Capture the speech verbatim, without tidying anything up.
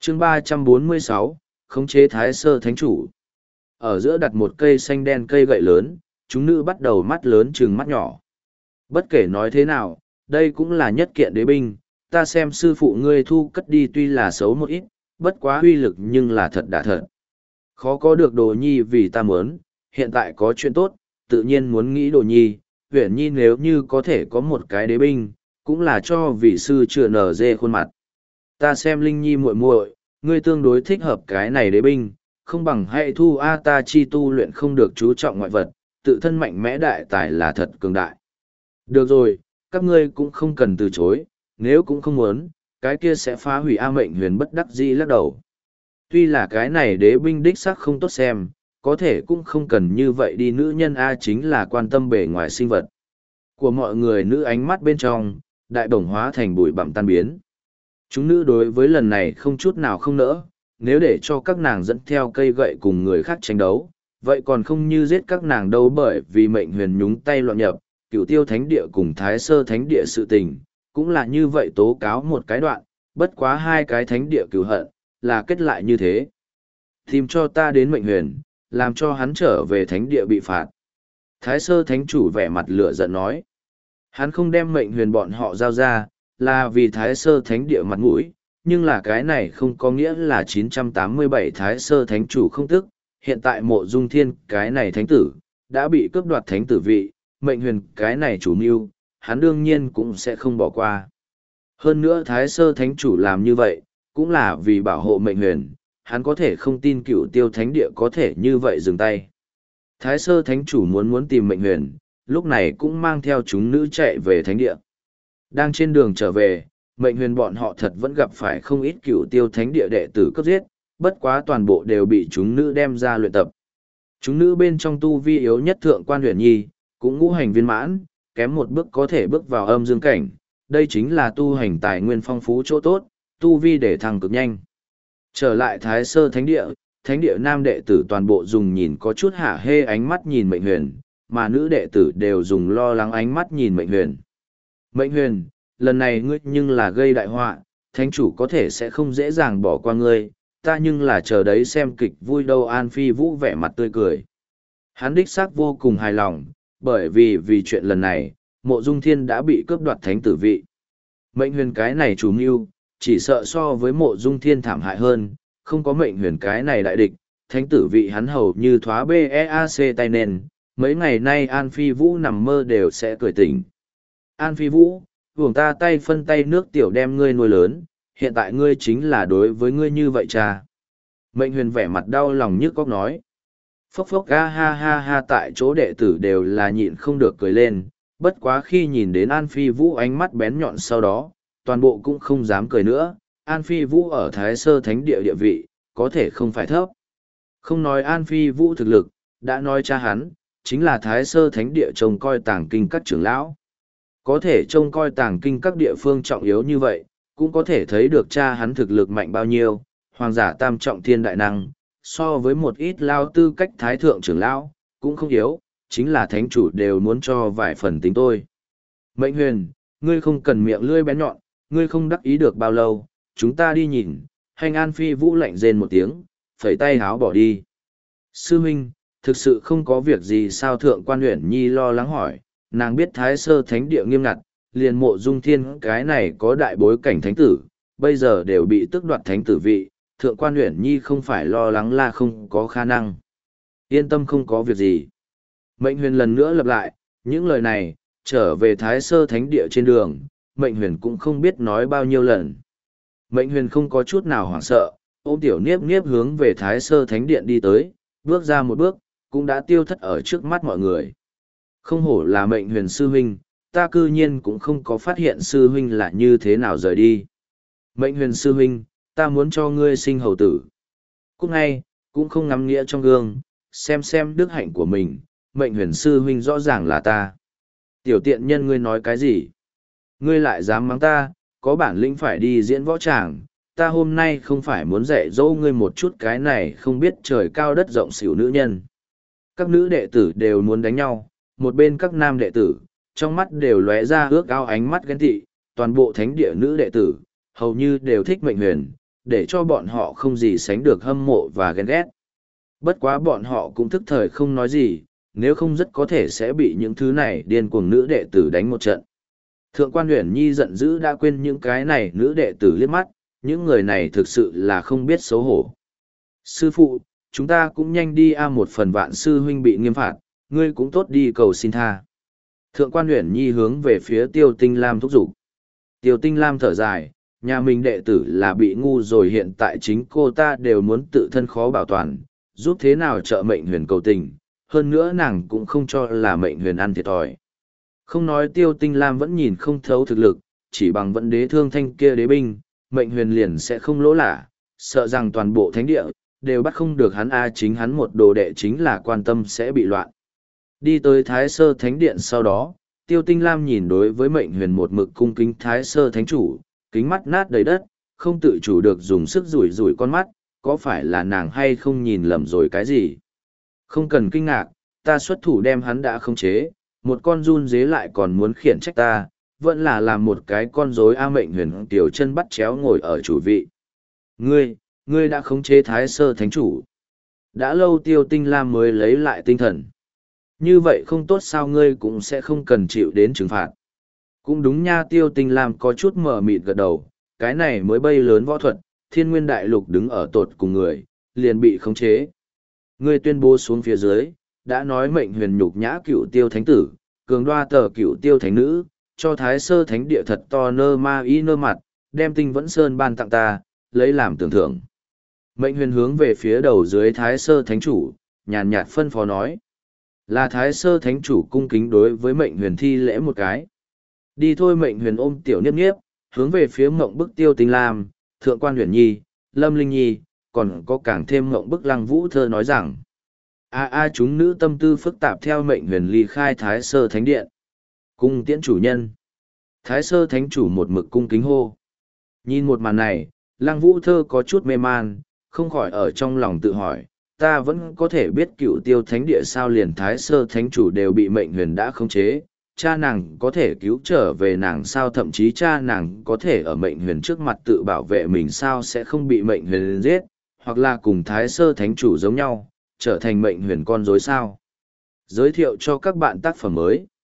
chương ba trăm bốn mươi sáu, khống chế Thái Sơ Thánh Chủ. Ở giữa đặt một cây xanh đen cây gậy lớn, chúng nữ bắt đầu mắt lớn trừng mắt nhỏ. Bất kể nói thế nào, đây cũng là nhất kiện đế binh, ta xem sư phụ ngươi thu cất đi tuy là xấu một ít, bất quá uy lực nhưng là thật đã thật. Khó có được đồ nhi vì ta muốn, hiện tại có chuyện tốt, tự nhiên muốn nghĩ đồ nhi, Uyển Nhi nếu như có thể có một cái đế binh, cũng là cho vị sư chưa nở dê khuôn mặt. Ta xem Linh Nhi muội muội, ngươi tương đối thích hợp cái này đế binh, không bằng hãy thu A ta chi tu luyện không được chú trọng ngoại vật, tự thân mạnh mẽ đại tài là thật cường đại. Được rồi, các ngươi cũng không cần từ chối, nếu cũng không muốn, cái kia sẽ phá hủy A Mệnh Huyền bất đắc dĩ lắc đầu. Tuy là cái này đế binh đích xác không tốt xem, có thể cũng không cần như vậy đi, nữ nhân A chính là quan tâm bề ngoài sinh vật. Của mọi người nữ ánh mắt bên trong, đại bổng hóa thành bụi bặm tan biến. Chúng nữ đối với lần này không chút nào không nỡ, nếu để cho các nàng dẫn theo cây gậy cùng người khác tranh đấu, vậy còn không như giết các nàng đâu, bởi vì Mệnh Huyền nhúng tay loạn nhập, Cửu Tiêu Thánh Địa cùng Thái Sơ Thánh Địa sự tình, cũng là như vậy tố cáo một cái đoạn, bất quá hai cái thánh địa cửu hận, là kết lại như thế. Tìm cho ta đến Mệnh Huyền, làm cho hắn trở về thánh địa bị phạt. Thái Sơ Thánh Chủ vẻ mặt lửa giận nói. Hắn không đem Mệnh Huyền bọn họ giao ra, là vì Thái Sơ Thánh Địa mặt mũi, nhưng là cái này không có nghĩa là chín trăm tám mươi bảy Thái Sơ Thánh Chủ không tức. Hiện tại Mộ Dung Thiên, cái này thánh tử, đã bị cướp đoạt thánh tử vị, Mệnh Huyền cái này chủ mưu, hắn đương nhiên cũng sẽ không bỏ qua. Hơn nữa Thái Sơ Thánh Chủ làm như vậy, cũng là vì bảo hộ Mệnh Huyền, hắn có thể không tin Cửu Tiêu Thánh Địa có thể như vậy dừng tay. Thái Sơ Thánh Chủ muốn muốn tìm Mệnh Huyền, lúc này cũng mang theo chúng nữ chạy về Thánh Địa. Đang trên đường trở về, Mệnh Huyền bọn họ thật vẫn gặp phải không ít Cửu Tiêu Thánh Địa đệ tử cấp giết, bất quá toàn bộ đều bị chúng nữ đem ra luyện tập. Chúng nữ bên trong tu vi yếu nhất Thượng Quan Uyển Nhi, cũng ngũ hành viên mãn, kém một bước có thể bước vào âm dương cảnh, đây chính là tu hành tài nguyên phong phú chỗ tốt, tu vi để thăng cực nhanh. Trở lại Thái Sơ Thánh Địa, Thánh Địa nam đệ tử toàn bộ dùng nhìn có chút hả hê ánh mắt nhìn Mệnh Huyền, mà nữ đệ tử đều dùng lo lắng ánh mắt nhìn Mệnh Huyền. Mệnh Huyền, lần này ngươi nhưng là gây đại họa, Thánh Chủ có thể sẽ không dễ dàng bỏ qua ngươi, ta nhưng là chờ đấy xem kịch vui đâu. An Phi Vũ vẻ mặt tươi cười. Hắn đích xác vô cùng hài lòng, bởi vì vì chuyện lần này, Mộ Dung Thiên đã bị cướp đoạt thánh tử vị. Mệnh Huyền cái này chủ mưu, chỉ sợ so với Mộ Dung Thiên thảm hại hơn, không có Mệnh Huyền cái này đại địch, thánh tử vị hắn hầu như thoá beac tay nền, mấy ngày nay An Phi Vũ nằm mơ đều sẽ cười tỉnh. An Phi Vũ, vùng ta tay phân tay nước tiểu đem ngươi nuôi lớn, hiện tại ngươi chính là đối với ngươi như vậy cha. Mệnh Huyền vẻ mặt đau lòng nhức óc nói. Phốc phốc ga ha ha ha, tại chỗ đệ tử đều là nhịn không được cười lên, bất quá khi nhìn đến An Phi Vũ ánh mắt bén nhọn sau đó, toàn bộ cũng không dám cười nữa. An Phi Vũ ở Thái Sơ Thánh Địa địa vị, có thể không phải thấp. Không nói An Phi Vũ thực lực, đã nói cha hắn, chính là Thái Sơ Thánh Địa trông coi tàng kinh các trưởng lão. Có thể trông coi tàng kinh các địa phương trọng yếu như vậy, cũng có thể thấy được cha hắn thực lực mạnh bao nhiêu, hoàng giả tam trọng thiên đại năng, so với một ít lao tư cách thái thượng trưởng lão, cũng không yếu, chính là thánh chủ đều muốn cho vài phần tính tôi. Mệnh Huyền, ngươi không cần miệng lưỡi bén nhọn, ngươi không đắc ý được bao lâu, chúng ta đi nhìn. Hành An Phi Vũ lạnh rên một tiếng, phẩy tay háo bỏ đi. Sư huynh, thực sự không có việc gì sao? Thượng Quan Uyển Nhi lo lắng hỏi, nàng biết Thái Sơ Thánh Địa nghiêm ngặt, liền Mộ Dung Thiên cái này có đại bối cảnh thánh tử, bây giờ đều bị tước đoạt thánh tử vị, Thượng Quan Uyển Nhi không phải lo lắng là không có khả năng. Yên tâm, không có việc gì. Mệnh Huyền lần nữa lặp lại, những lời này, trở về Thái Sơ Thánh Địa trên đường, Mệnh Huyền cũng không biết nói bao nhiêu lần. Mệnh Huyền không có chút nào hoảng sợ, ôm Tiểu Niếp Niếp hướng về Thái Sơ Thánh Điện đi tới, bước ra một bước, cũng đã tiêu thất ở trước mắt mọi người. Không hổ là Mệnh Huyền sư huynh, ta cư nhiên cũng không có phát hiện sư huynh là như thế nào rời đi. Mệnh Huyền sư huynh, ta muốn cho ngươi sinh hầu tử. Cúc ngay, cũng không ngắm nghĩa trong gương, xem xem đức hạnh của mình, Mệnh Huyền sư huynh rõ ràng là ta. Tiểu tiện nhân, ngươi nói cái gì? Ngươi lại dám mắng ta, có bản lĩnh phải đi diễn võ tràng, ta hôm nay không phải muốn dạy dỗ ngươi một chút cái này không biết trời cao đất rộng xỉu nữ nhân. Các nữ đệ tử đều muốn đánh nhau, một bên các nam đệ tử, trong mắt đều lóe ra ước ao ánh mắt ghen tị, toàn bộ thánh địa nữ đệ tử, hầu như đều thích Mệnh Huyền, để cho bọn họ không gì sánh được hâm mộ và ghen ghét. Bất quá bọn họ cũng thức thời không nói gì, nếu không rất có thể sẽ bị những thứ này điên cuồng nữ đệ tử đánh một trận. Thượng quan Uyển Nhi giận dữ đã quên những cái này nữ đệ tử liếc mắt, những người này thực sự là không biết xấu hổ. Sư phụ, chúng ta cũng nhanh đi a một phần vạn sư huynh bị nghiêm phạt, ngươi cũng tốt đi cầu xin tha. Thượng quan Uyển Nhi hướng về phía Tiêu Tinh Lam thúc giục. Tiêu Tinh Lam thở dài, nhà mình đệ tử là bị ngu rồi, hiện tại chính cô ta đều muốn tự thân khó bảo toàn, giúp thế nào trợ mệnh huyền cầu tình, hơn nữa nàng cũng không cho là mệnh huyền ăn thiệt thòi. Không nói Tiêu Tinh Lam vẫn nhìn không thấu thực lực, chỉ bằng vẫn đế thương thanh kia đế binh, mệnh huyền liền sẽ không lỗ lả, sợ rằng toàn bộ thánh địa, đều bắt không được hắn a chính hắn một đồ đệ chính là quan tâm sẽ bị loạn. Đi tới Thái Sơ Thánh Điện sau đó, Tiêu Tinh Lam nhìn đối với mệnh huyền một mực cung kính Thái Sơ Thánh Chủ, kính mắt nát đầy đất, không tự chủ được dùng sức rủi rủi con mắt, có phải là nàng hay không nhìn lầm rồi cái gì? Không cần kinh ngạc, ta xuất thủ đem hắn đã khống chế, một con run dế lại còn muốn khiển trách ta, vẫn là làm một cái con rối a mệnh huyền tiểu chân bắt chéo ngồi ở chủ vị. Ngươi, ngươi đã khống chế Thái Sơ Thánh Chủ. Đã lâu Tiêu Tinh Lam mới lấy lại tinh thần. Như vậy không tốt sao, ngươi cũng sẽ không cần chịu đến trừng phạt. Cũng đúng nha, Tiêu Tinh Lam có chút mờ mịt gật đầu, cái này mới bay lớn võ thuật, thiên nguyên đại lục đứng ở tột cùng người, liền bị khống chế. Ngươi tuyên bố xuống phía dưới, đã nói mệnh huyền nhục nhã cựu tiêu thánh tử, cường đoa tờ cựu tiêu thánh nữ, cho Thái Sơ Thánh Địa thật to nơ ma y nơ mặt, đem Tinh Vẫn Sơn ban tặng ta, lấy làm tưởng thưởng. Mệnh huyền hướng về phía đầu dưới Thái Sơ Thánh Chủ, nhàn nhạt phân phó nói. Là Thái Sơ Thánh Chủ cung kính đối với mệnh huyền thi lễ một cái. Đi thôi, mệnh huyền ôm tiểu niếp niếp, hướng về phía mộng bức Tiêu Tinh Lam, Thượng quan Huyền Nhi, Lâm Linh Nhi, còn có càng thêm mộng bức Lăng Vũ Thơ nói rằng. A a chúng nữ tâm tư phức tạp theo mệnh huyền ly khai Thái Sơ Thánh Điện. Cung tiễn chủ nhân. Thái Sơ Thánh Chủ một mực cung kính hô. Nhìn một màn này, Lăng Vũ Thơ có chút mê man, không khỏi ở trong lòng tự hỏi, ta vẫn có thể biết cựu tiêu thánh địa sao liền Thái Sơ Thánh Chủ đều bị mệnh huyền đã khống chế, cha nàng có thể cứu trở về nàng sao, thậm chí cha nàng có thể ở mệnh huyền trước mặt tự bảo vệ mình sao sẽ không bị mệnh huyền giết, hoặc là cùng Thái Sơ Thánh Chủ giống nhau, trở thành mệnh huyền con rối sao. Giới thiệu cho các bạn tác phẩm mới.